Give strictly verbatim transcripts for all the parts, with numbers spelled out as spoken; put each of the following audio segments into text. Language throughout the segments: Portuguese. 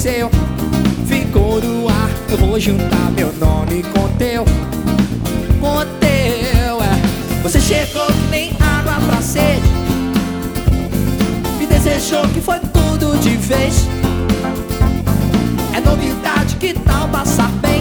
aconteceu. Ficou no ar, eu vou juntar meu nome com o teu, com o teu, é. Você chegou que nem água pra sede, me desejou que foi tudo de vez. É novidade, que tal passar bem?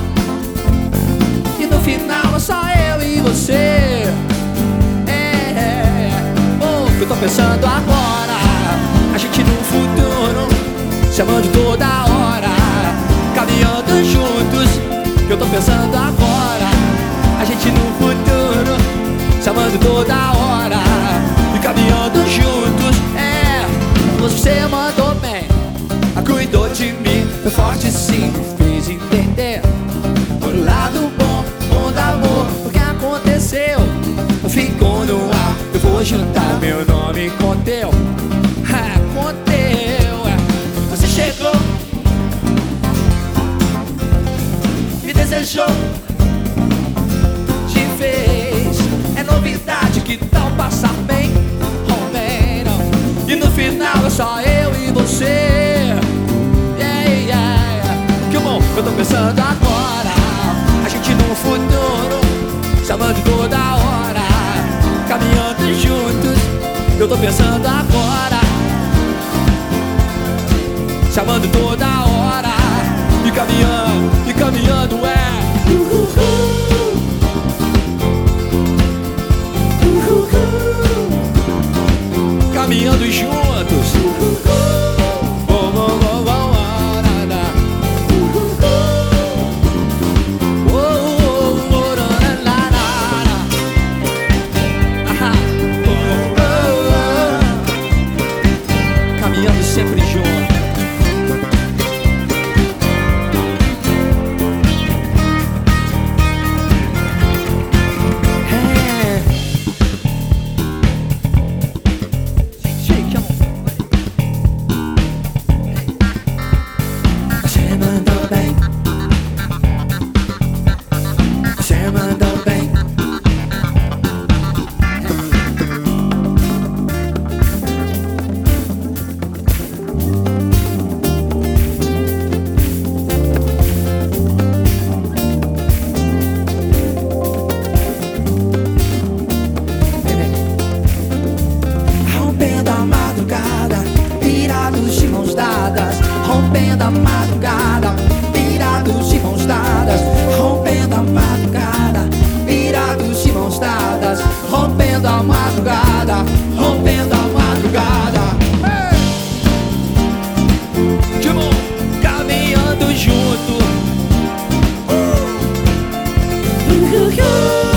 E no final é só eu e você. É, é, é. Oh, eu tô pensando agora, a gente no futuro, se amando toda hora, caminhando juntos. Eu tô pensando agora, a gente no futuro, se amando toda hora e caminhando juntos. É, você mandou bem, cuidou de mim, foi forte sim, fez entender o lado bom, bom do amor. O que aconteceu ficou no ar, eu vou juntar meu nome com o teu, é, com o teu, é. Você chegou, me desejou de vez. É novidade, que tal passar bem? Oh, bem, não. E no final é só eu e você. Yeah, yeah, yeah. Que bom, eu tô pensando agora, a gente no futuro, se amando toda hora, caminhando juntos. Eu tô pensando agora, se amando toda hora e caminhando, e caminhando, é. Caminhando juntos. Oh, oh, oh, oh, oh, na, na. Oh, oh, oh, na, na, na. Ah, oh, oh, oh. Caminhando sempre juntos. Rompendo a madrugada, virados de mãos dadas. Rompendo a madrugada, virados de mãos dadas. Rompendo a madrugada, rompendo a madrugada. Hey! Que bom, caminhando junto. Uh! Uh, uh,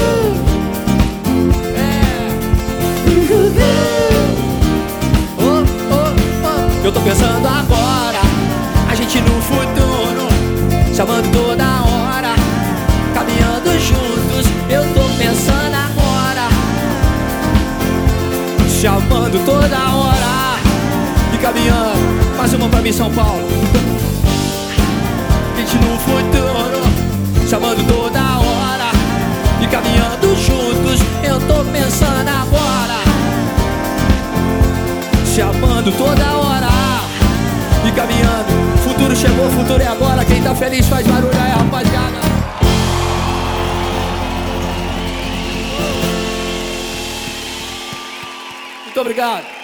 uh. É. Uh, uh, uh. Oh, oh, oh. Eu tô pensando agora, a gente no futuro, se amando toda hora, caminhando juntos. Eu tô pensando agora, se amando toda hora e caminhando. Mais uma pra mim, São Paulo. A gente no futuro, se amando toda hora e caminhando juntos. Eu tô pensando agora, se amando toda hora e caminhando. Futuro chegou, futuro é agora. Quem tá feliz faz barulho aí, rapaziada. Muito obrigado.